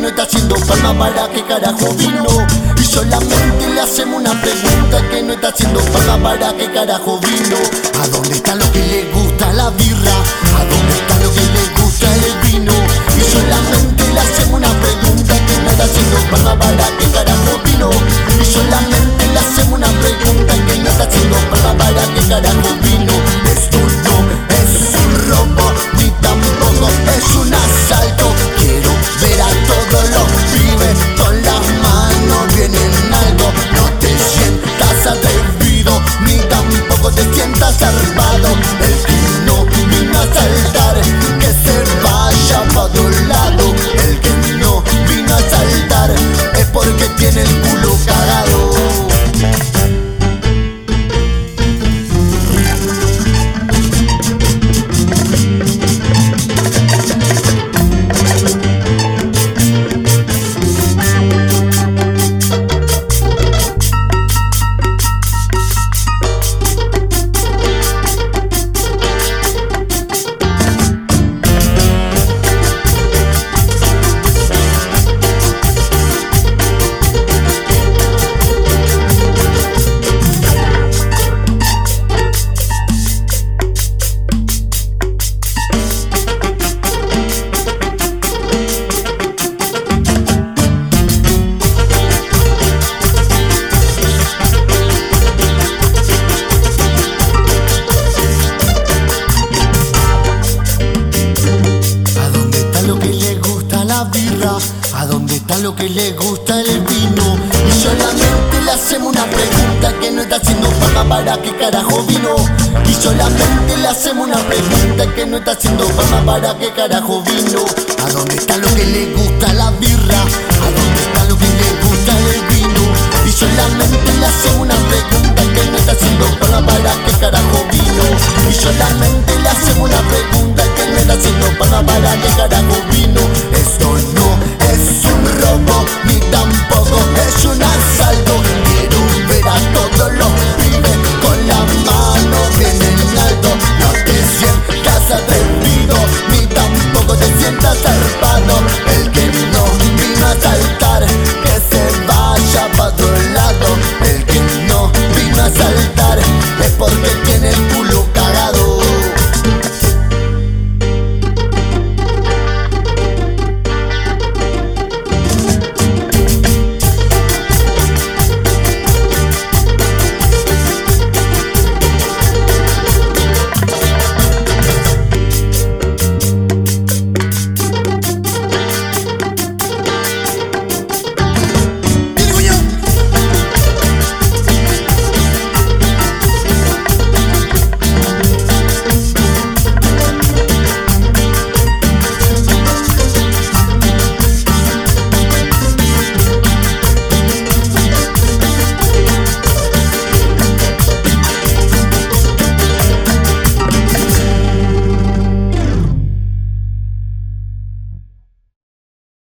no está haciendo palma, ¿para qué carajo vino? Y solamente le hacemos una pregunta, que no está haciendo palma, ¿para qué carajo vino? ¿A dónde está lo que le gusta la birra? ¿A dónde está lo que le gusta el vino? Y solamente le hacemos una pregunta, que no está haciendo palma, ¿para qué carajo vino? Y solamente le hacemos una pregunta, que no está haciendo palma, ¿para qué carajo vino? Esto no es un robo, ni tampoco es un asalto. Quiero ver a todos los pibes con las manos bien en alto. No te sientas atrevido, ni tampoco te sientas armado. El que no vino a saltar, que se vaya pa' otro lado. El que no vino a saltar es porque tiene el culo cagado. ¿A dónde está lo que le gusta el vino? Y solamente le hacemos una pregunta, que no está haciendo palma, ¿para qué carajo vino? Y solamente le hacemos una pregunta, que no está haciendo palma, ¿para qué carajo vino? ¿A dónde está lo que le gusta?